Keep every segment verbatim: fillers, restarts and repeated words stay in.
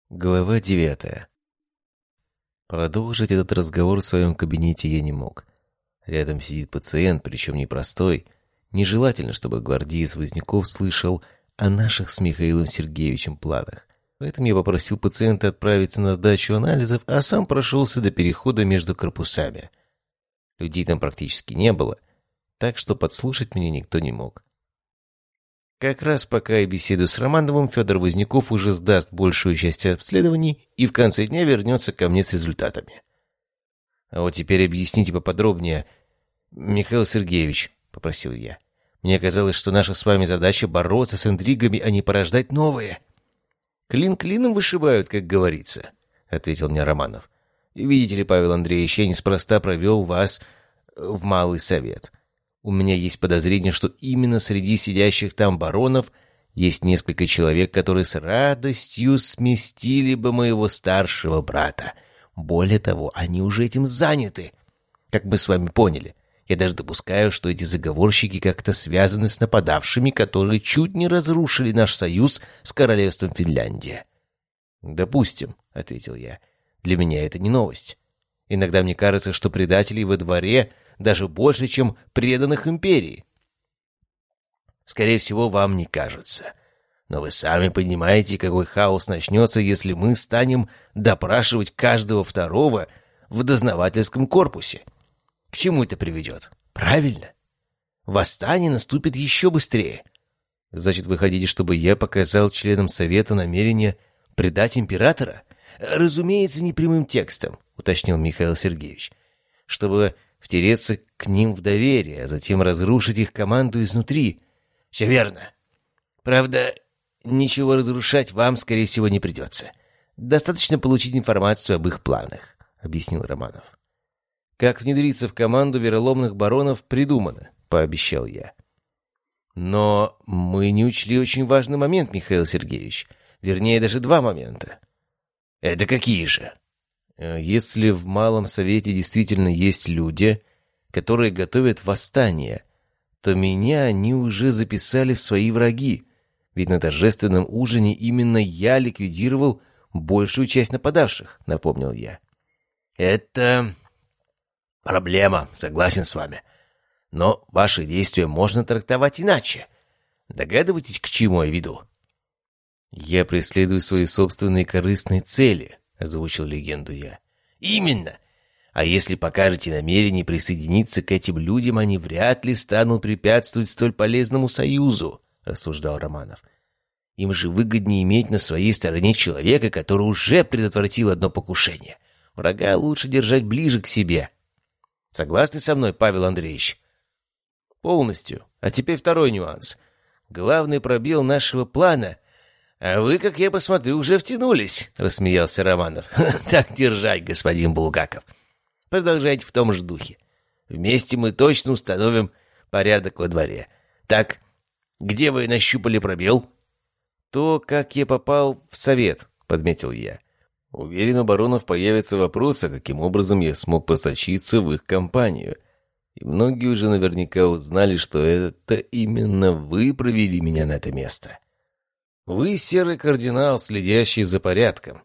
Глава девятая. Продолжить этот разговор в своем кабинете я не мог. Рядом сидит пациент, причем непростой. Нежелательно, чтобы гвардеец Возняков слышал о наших с Михаилом Сергеевичем планах. Поэтому я попросил пациента отправиться на сдачу анализов, а сам прошелся до перехода между корпусами. Людей там практически не было, так что подслушать меня никто не мог. Как раз пока я беседую с Романовым, Федор Возняков уже сдаст большую часть обследований и в конце дня вернется ко мне с результатами. «А вот теперь объясните поподробнее, Михаил Сергеевич», — попросил я. «Мне казалось, что наша с вами задача бороться с интригами, а не порождать новые». «Клин клином вышибают, как говорится», — ответил мне Романов. «Видите ли, Павел Андреевич, я неспроста провел вас в Малый Совет. У меня есть подозрение, что именно среди сидящих там баронов есть несколько человек, которые с радостью сместили бы моего старшего брата. Более того, они уже этим заняты, как мы с вами поняли. Я даже допускаю, что эти заговорщики как-то связаны с нападавшими, которые чуть не разрушили наш союз с королевством Финляндия». «Допустим», — ответил я. «Для меня это не новость. Иногда мне кажется, что предателей во дворе даже больше, чем преданных империи». «Скорее всего, вам не кажется. Но вы сами понимаете, какой хаос начнется, если мы станем допрашивать каждого второго в дознавательском корпусе. К чему это приведет? Правильно. Восстание наступит еще быстрее». «Значит, вы хотите, чтобы я показал членам Совета намерение предать императора?» «Разумеется, не прямым текстом», — уточнил Михаил Сергеевич. «Чтобы втереться к ним в доверие, а затем разрушить их команду изнутри». «Все верно. Правда, ничего разрушать вам, скорее всего, не придется. Достаточно получить информацию об их планах», — объяснил Романов. «Как внедриться в команду вероломных баронов придумано», — пообещал я. «Но мы не учли очень важный момент, Михаил Сергеевич. Вернее, даже два момента». «Это какие же?» «Если в Малом Совете действительно есть люди, которые готовят восстание, то меня они уже записали в свои враги, ведь на торжественном ужине именно я ликвидировал большую часть нападавших», — напомнил я. «Это проблема, согласен с вами. Но ваши действия можно трактовать иначе. Догадываетесь, к чему я веду?» «Я преследую свои собственные корыстные цели», — озвучил легенду я. «Именно. А если покажете намерение присоединиться к этим людям, они вряд ли станут препятствовать столь полезному союзу», — рассуждал Романов. «Им же выгоднее иметь на своей стороне человека, который уже предотвратил одно покушение. Врага лучше держать ближе к себе. Согласны со мной, Павел Андреевич?» «Полностью. А теперь второй нюанс. Главный пробел нашего плана — «А вы, как я посмотрю, уже втянулись», — рассмеялся Романов. «Так держать, господин Булгаков. Продолжайте в том же духе. Вместе мы точно установим порядок во дворе. Так, где вы нащупали пробел?» «То, как я попал в совет», — подметил я. «Уверен, у баронов появятся вопросы, каким образом я смог просочиться в их компанию. И многие уже наверняка узнали, что это именно вы провели меня на это место. Вы серый кардинал, следящий за порядком.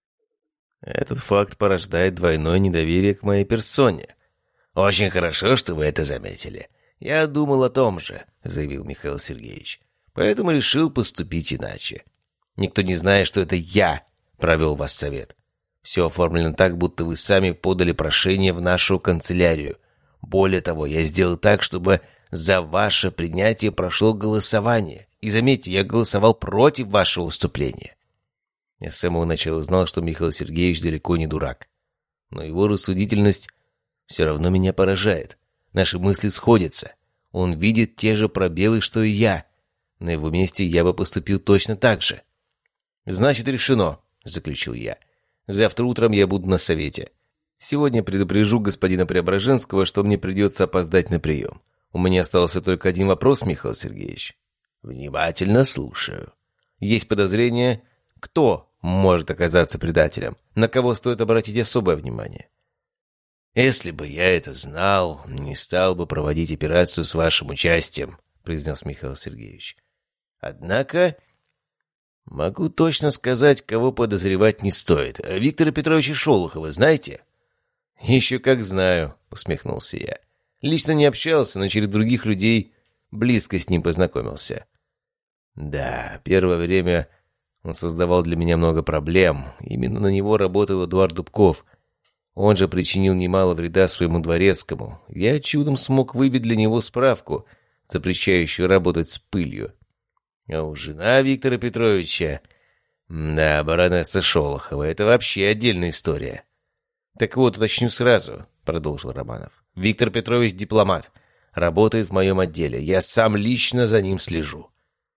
Этот факт порождает двойное недоверие к моей персоне». «Очень хорошо, что вы это заметили. Я думал о том же», — заявил Михаил Сергеевич. «Поэтому решил поступить иначе. Никто не знает, что это я провел вас в совет. Все оформлено так, будто вы сами подали прошение в нашу канцелярию. Более того, я сделал так, чтобы за ваше принятие прошло голосование. И заметьте, я голосовал против вашего выступления». Я с самого начала знал, что Михаил Сергеевич далеко не дурак. Но его рассудительность все равно меня поражает. Наши мысли сходятся. Он видит те же пробелы, что и я. На его месте я бы поступил точно так же. «Значит, решено», — заключил я. «Завтра утром я буду на совете. Сегодня предупрежу господина Преображенского, что мне придется опоздать на прием. У меня остался только один вопрос, Михаил Сергеевич». «Внимательно слушаю». «Есть подозрение, кто может оказаться предателем, на кого стоит обратить особое внимание?» «Если бы я это знал, не стал бы проводить операцию с вашим участием», — произнес Михаил Сергеевич. «Однако «Могу точно сказать, кого подозревать не стоит. А Виктора Петровича Шолохова знаете?» «Еще как знаю», — усмехнулся я. «Лично не общался, но через других людей близко с ним познакомился». «Да, первое время он создавал для меня много проблем. Именно на него работал Эдуард Дубков. Он же причинил немало вреда своему дворецкому. Я чудом смог выбить для него справку, запрещающую работать с пылью. А у жена Виктора Петровича... Да, баронесса Шолохова, это вообще отдельная история». «Так вот, уточню сразу», — продолжил Романов. «Виктор Петрович дипломат, работает в моем отделе. Я сам лично за ним слежу.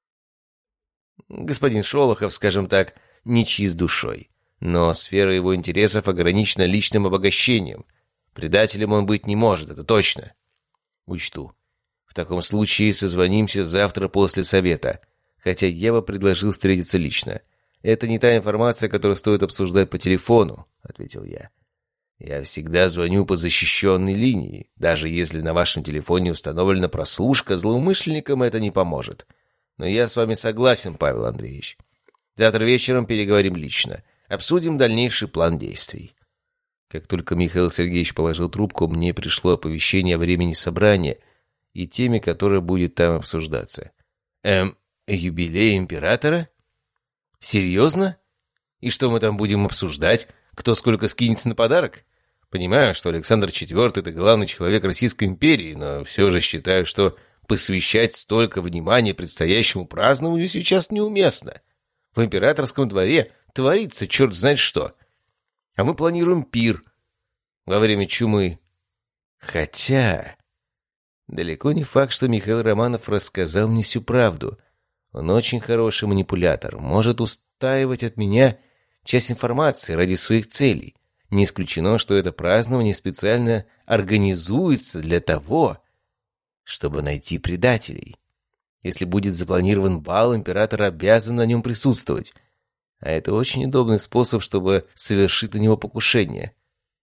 Господин Шолохов, скажем так, не чист душой, но сфера его интересов ограничена личным обогащением. Предателем он быть не может, это точно. Учту. В таком случае созвонимся завтра после совета, хотя я бы предложил встретиться лично. Это не та информация, которую стоит обсуждать по телефону», — ответил я. «Я всегда звоню по защищенной линии. Даже если на вашем телефоне установлена прослушка, злоумышленникам это не поможет. Но я с вами согласен, Павел Андреевич. Завтра вечером переговорим лично. Обсудим дальнейший план действий». Как только Михаил Сергеевич положил трубку, мне пришло оповещение о времени собрания и теме, которая будет там обсуждаться. «Эм, юбилей императора? Серьезно? И что мы там будем обсуждать? Кто сколько скинется на подарок? Понимаю, что Александр Четвёртый — это главный человек Российской империи, но все же считаю, что посвящать столько внимания предстоящему празднованию сейчас неуместно. В императорском дворе творится черт знает что. А мы планируем пир во время чумы. Хотя... Далеко не факт, что Михаил Романов рассказал мне всю правду. Он очень хороший манипулятор, может устаивать от меня часть информации ради своих целей. Не исключено, что это празднование специально организуется для того, чтобы найти предателей. Если будет запланирован бал, император обязан на нем присутствовать. А это очень удобный способ, чтобы совершить на него покушение.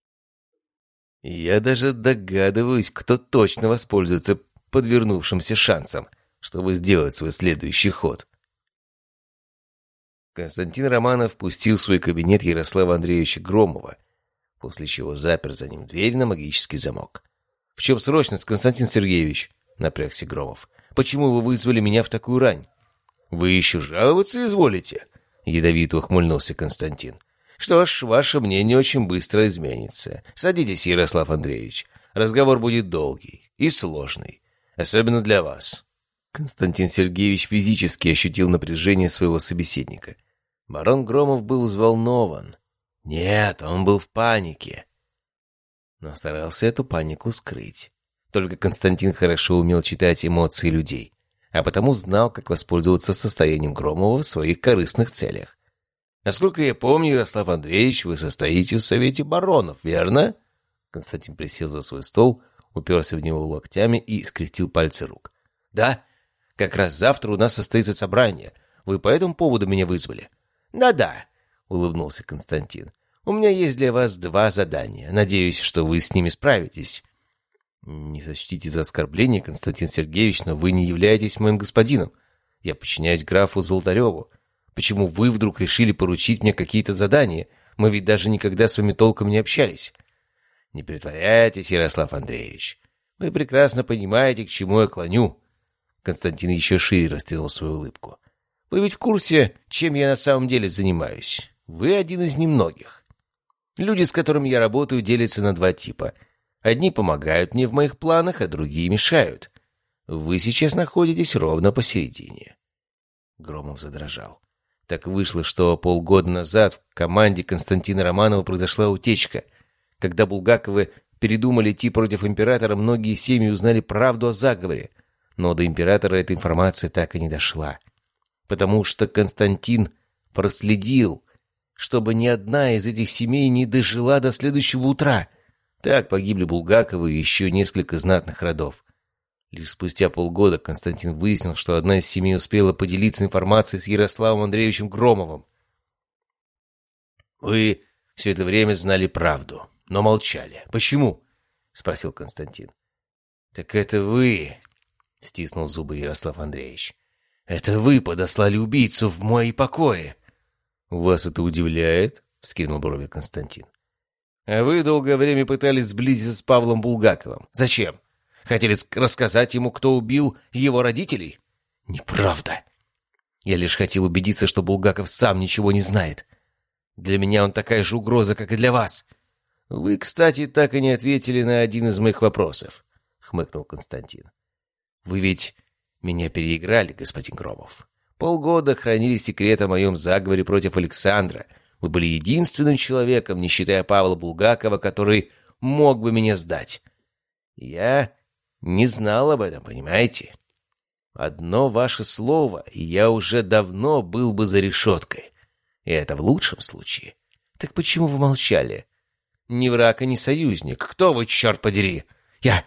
И я даже догадываюсь, кто точно воспользуется подвернувшимся шансом, чтобы сделать свой следующий ход. Константин Романов впустил в свой кабинет Ярослава Андреевича Громова, после чего запер за ним дверь на магический замок. «В чем срочность, Константин Сергеевич?» — напрягся Громов. «Почему вы вызвали меня в такую рань?» «Вы еще жаловаться изволите?» — ядовито ухмыльнулся Константин. «Что ж, ваше мнение очень быстро изменится. Садитесь, Ярослав Андреевич. Разговор будет долгий и сложный, особенно для вас». Константин Сергеевич физически ощутил напряжение своего собеседника. Барон Громов был взволнован. Нет, он был в панике, но старался эту панику скрыть. Только Константин хорошо умел читать эмоции людей, а потому знал, как воспользоваться состоянием Громова в своих корыстных целях. «Насколько я помню, Ярослав Андреевич, вы состоите в Совете баронов, верно?» Константин присел за свой стол, уперся в него локтями и скрестил пальцы рук. «Да, как раз завтра у нас состоится собрание. Вы по этому поводу меня вызвали?» «Да-да», — улыбнулся Константин. «У меня есть для вас два задания. Надеюсь, что вы с ними справитесь». «Не сочтите за оскорбление, Константин Сергеевич, но вы не являетесь моим господином. Я подчиняюсь графу Золотареву. Почему вы вдруг решили поручить мне какие-то задания? Мы ведь даже никогда с вами толком не общались». «Не притворяйтесь, Ярослав Андреевич. Вы прекрасно понимаете, к чему я клоню». Константин еще шире растянул свою улыбку. «Вы ведь в курсе, чем я на самом деле занимаюсь? Вы один из немногих. Люди, с которыми я работаю, делятся на два типа. Одни помогают мне в моих планах, а другие мешают. Вы сейчас находитесь ровно посередине». Громов задрожал. Так вышло, что полгода назад в команде Константина Романова произошла утечка. Когда Булгаковы передумали идти против императора, многие семьи узнали правду о заговоре. Но до императора эта информация так и не дошла. Потому что Константин проследил, чтобы ни одна из этих семей не дожила до следующего утра. Так погибли Булгаковы и еще несколько знатных родов. Лишь спустя полгода Константин выяснил, что одна из семей успела поделиться информацией с Ярославом Андреевичем Громовым. «Вы все это время знали правду, но молчали. Почему?» — спросил Константин. «Так это вы...» — стиснул зубы Ярослав Андреевич. Это вы подослали убийцу в мои покои!» «Вас это удивляет?» — вскинул брови Константин. «А вы долгое время пытались сблизиться с Павлом Булгаковым. Зачем? Хотели рассказать ему, кто убил его родителей?» «Неправда. Я лишь хотел убедиться, что Булгаков сам ничего не знает. Для меня он такая же угроза, как и для вас». «Вы, кстати, так и не ответили на один из моих вопросов», — хмыкнул Константин. «Вы ведь меня переиграли, господин Громов. Полгода хранили секрет о моем заговоре против Александра. Вы были единственным человеком, не считая Павла Булгакова, который мог бы меня сдать. Я не знал об этом, понимаете? Одно ваше слово, и я уже давно был бы за решеткой. И это в лучшем случае. Так почему вы молчали? Ни враг и ни союзник. Кто вы, черт подери? Я...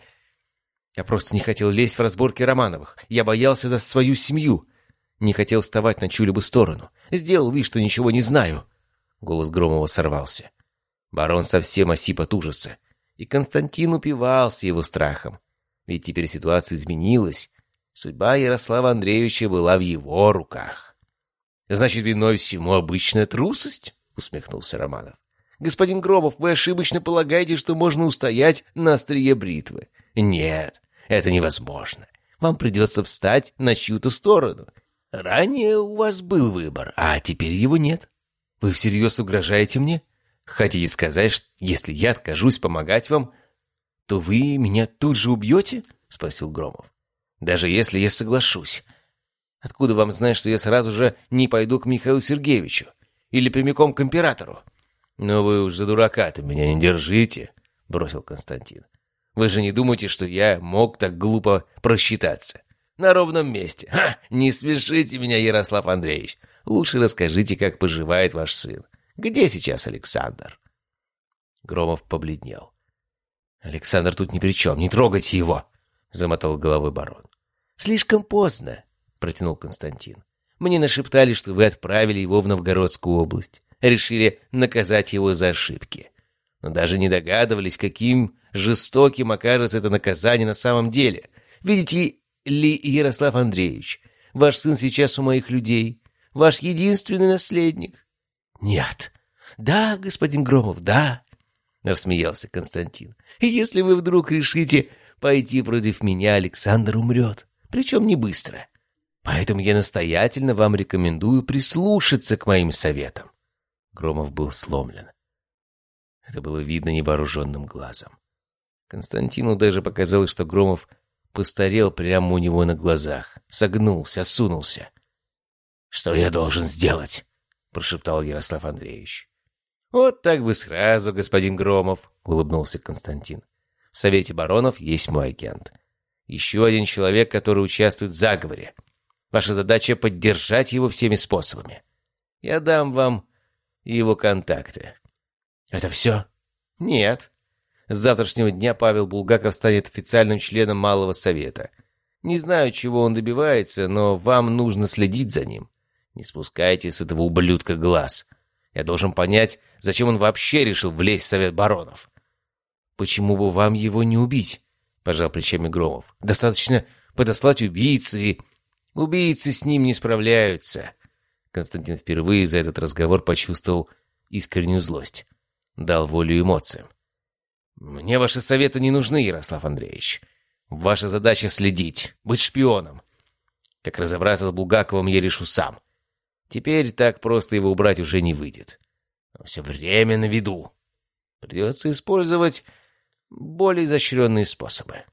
Я просто не хотел лезть в разборки Романовых. Я боялся за свою семью. Не хотел вставать на чью-либо сторону. Сделал вид, что ничего не знаю». Голос Громова сорвался. Барон совсем осип от ужаса. И Константин упивался его страхом. Ведь теперь ситуация изменилась. Судьба Ярослава Андреевича была в его руках. «Значит, виной всему обычная трусость?» — усмехнулся Романов. «Господин Громов, вы ошибочно полагаете, что можно устоять на острие бритвы. Нет, это невозможно. Вам придется встать на чью-то сторону. Ранее у вас был выбор, а теперь его нет. Вы всерьез угрожаете мне? Хотите сказать, что если я откажусь помогать вам, то вы меня тут же убьете?» — спросил Громов. «Даже если я соглашусь. Откуда вам знать, что я сразу же не пойду к Михаилу Сергеевичу? Или прямиком к императору?» «Но вы уж за дурака-то меня не держите», — бросил Константин. «Вы же не думаете, что я мог так глупо просчитаться? На ровном месте. Ха! Не смешите меня, Ярослав Андреевич. Лучше расскажите, как поживает ваш сын. Где сейчас Александр?» Громов побледнел. «Александр тут ни при чем, не трогайте его!» — замотал головой барон. «Слишком поздно», — протянул Константин. «Мне нашептали, что вы отправили его в Новгородскую область, решили наказать его за ошибки. Но даже не догадывались, каким жестоким окажется это наказание на самом деле. Видите ли, Ярослав Андреевич, ваш сын сейчас у моих людей, ваш единственный наследник». «Нет». «Да, господин Громов, да», — рассмеялся Константин. «И если вы вдруг решите пойти против меня, Александр умрет, причем не быстро. Поэтому я настоятельно вам рекомендую прислушаться к моим советам». Громов был сломлен. Это было видно невооруженным глазом. Константину даже показалось, что Громов постарел прямо у него на глазах, согнулся, осунулся. «Что я должен сделать?» — прошептал Ярослав Андреевич. «Вот так бы сразу, господин Громов», — улыбнулся Константин. «В Совете баронов есть мой агент. Еще один человек, который участвует в заговоре. Ваша задача — поддержать его всеми способами. Я дам вам его контакты». «Это все?» «Нет. С завтрашнего дня Павел Булгаков станет официальным членом Малого Совета. Не знаю, чего он добивается, но вам нужно следить за ним. Не спускайте с этого ублюдка глаз. Я должен понять, зачем он вообще решил влезть в Совет баронов». «Почему бы вам его не убить?» — пожал плечами Громов. «Достаточно подослать убийцы, и...» «Убийцы с ним не справляются». Константин впервые за этот разговор почувствовал искреннюю злость. Дал волю эмоциям. «Мне ваши советы не нужны, Ярослав Андреевич. Ваша задача — следить, быть шпионом. Как разобраться с Булгаковым, я решу сам. Теперь так просто его убрать уже не выйдет. Он все время на виду. Придется использовать более изощренные способы».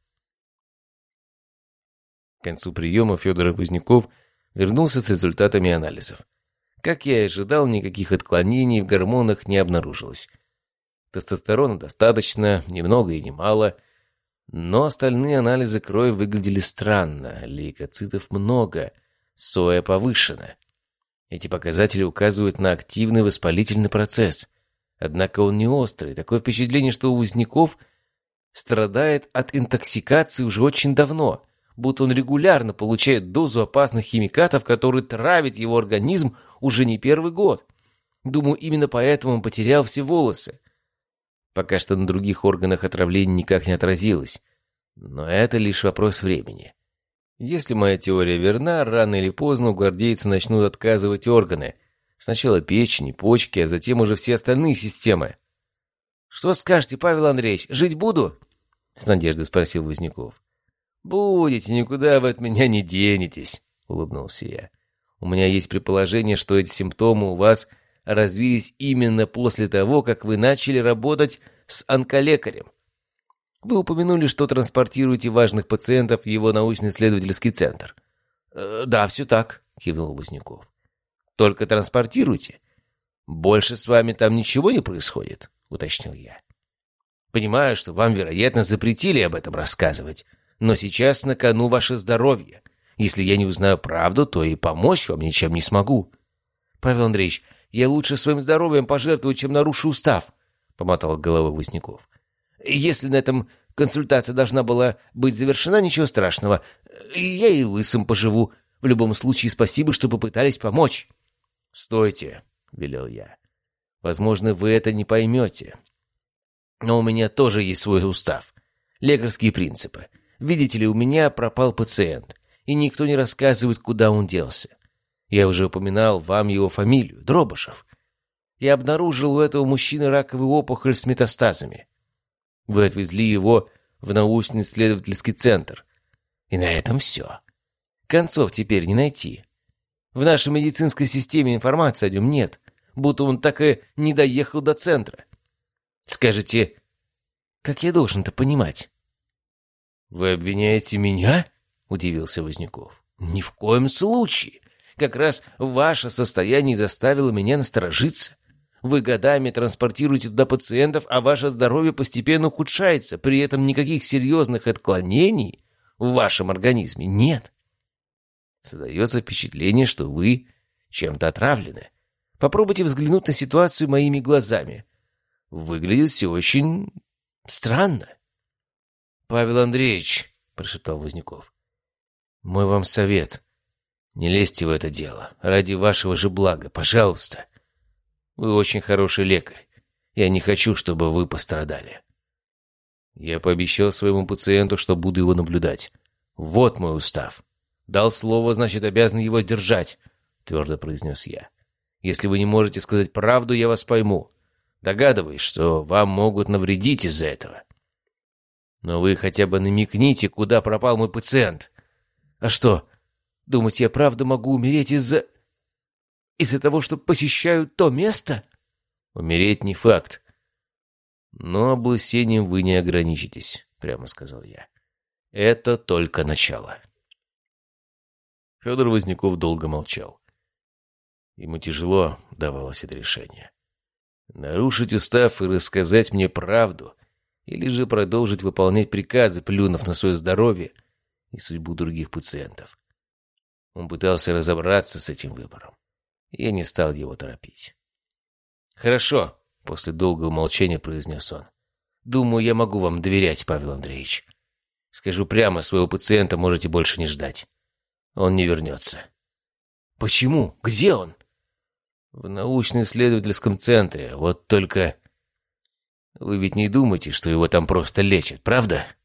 К концу приема Федор Поздняков вернулся с результатами анализов. Как я и ожидал, никаких отклонений в гормонах не обнаружилось. Тестостерона достаточно, ни много и ни мало, но остальные анализы крови выглядели странно. Лейкоцитов много, соя повышена. Эти показатели указывают на активный воспалительный процесс. Однако он не острый. Такое впечатление, что у Поздняков страдает от интоксикации уже очень давно, будто он регулярно получает дозу опасных химикатов, которые травят его организм уже не первый год. Думаю, именно поэтому он потерял все волосы. Пока что на других органах отравление никак не отразилось. Но это лишь вопрос времени. Если моя теория верна, рано или поздно у гвардейца начнут отказывать органы. Сначала печень, почки, а затем уже все остальные системы. «Что скажете, Павел Андреевич, жить буду?» — с надеждой спросил Возняков. «Будете, никуда вы от меня не денетесь», — улыбнулся я. «У меня есть предположение, что эти симптомы у вас развились именно после того, как вы начали работать с онколекарем. Вы упомянули, что транспортируете важных пациентов в его научно-исследовательский центр». «Э, «Да, все так», — кивнул Возняков. «Только транспортируйте. Больше с вами там ничего не происходит», — уточнил я. «Понимаю, что вам, вероятно, запретили об этом рассказывать, но сейчас на кону ваше здоровье. Если я не узнаю правду, то и помочь вам ничем не смогу». «Павел Андреевич, я лучше своим здоровьем пожертвую, чем нарушу устав», — помотал головой Возняков. «Если на этом консультация должна была быть завершена, ничего страшного. Я и лысым поживу. В любом случае, спасибо, что попытались помочь». «Стойте», — велел я. «Возможно, вы это не поймете. Но у меня тоже есть свой устав. Лекарские принципы. Видите ли, у меня пропал пациент, и никто не рассказывает, куда он делся. Я уже упоминал вам его фамилию — Дробышев. Я обнаружил у этого мужчины раковую опухоль с метастазами. Вы отвезли его в научно-исследовательский центр. И на этом все. Концов теперь не найти. В нашей медицинской системе информации о нем нет, будто он так и не доехал до центра. Скажите, как я должен это понимать?» «Вы обвиняете меня?» — удивился Возняков. «Ни в коем случае. Как раз ваше состояние заставило меня насторожиться. Вы годами транспортируете туда пациентов, а ваше здоровье постепенно ухудшается. При этом никаких серьезных отклонений в вашем организме нет. Создается впечатление, что вы чем-то отравлены. Попробуйте взглянуть на ситуацию моими глазами. Выглядит все очень странно». «Павел Андреевич», — прошептал Возняков, — «мой вам совет. Не лезьте в это дело. Ради вашего же блага, пожалуйста. Вы очень хороший лекарь. Я не хочу, чтобы вы пострадали». Я пообещал своему пациенту, что буду его наблюдать. Вот мой устав. Дал слово, значит, обязан его держать, твердо произнес я. Если вы не можете сказать правду, я вас пойму. Догадываюсь, что вам могут навредить из-за этого. Но вы хотя бы намекните, куда пропал мой пациент. А что, думаете, я правда могу умереть из-за... из-за того, что посещаю то место? Умереть не факт. Но облысением вы не ограничитесь, прямо сказал я. Это только начало. Федор Возняков долго молчал. Ему тяжело давалось это решение. Нарушить устав и рассказать мне правду, или же продолжить выполнять приказы, плюнув на свое здоровье и судьбу других пациентов. Он пытался разобраться с этим выбором. Я не стал его торопить. «Хорошо», — после долгого молчания произнес он. «Думаю, я могу вам доверять, Павел Андреевич. Скажу прямо, своего пациента можете больше не ждать. Он не вернется». «Почему? Где он?» «В научно-исследовательском центре. Вот только... Вы ведь не думаете, что его там просто лечат, правда?»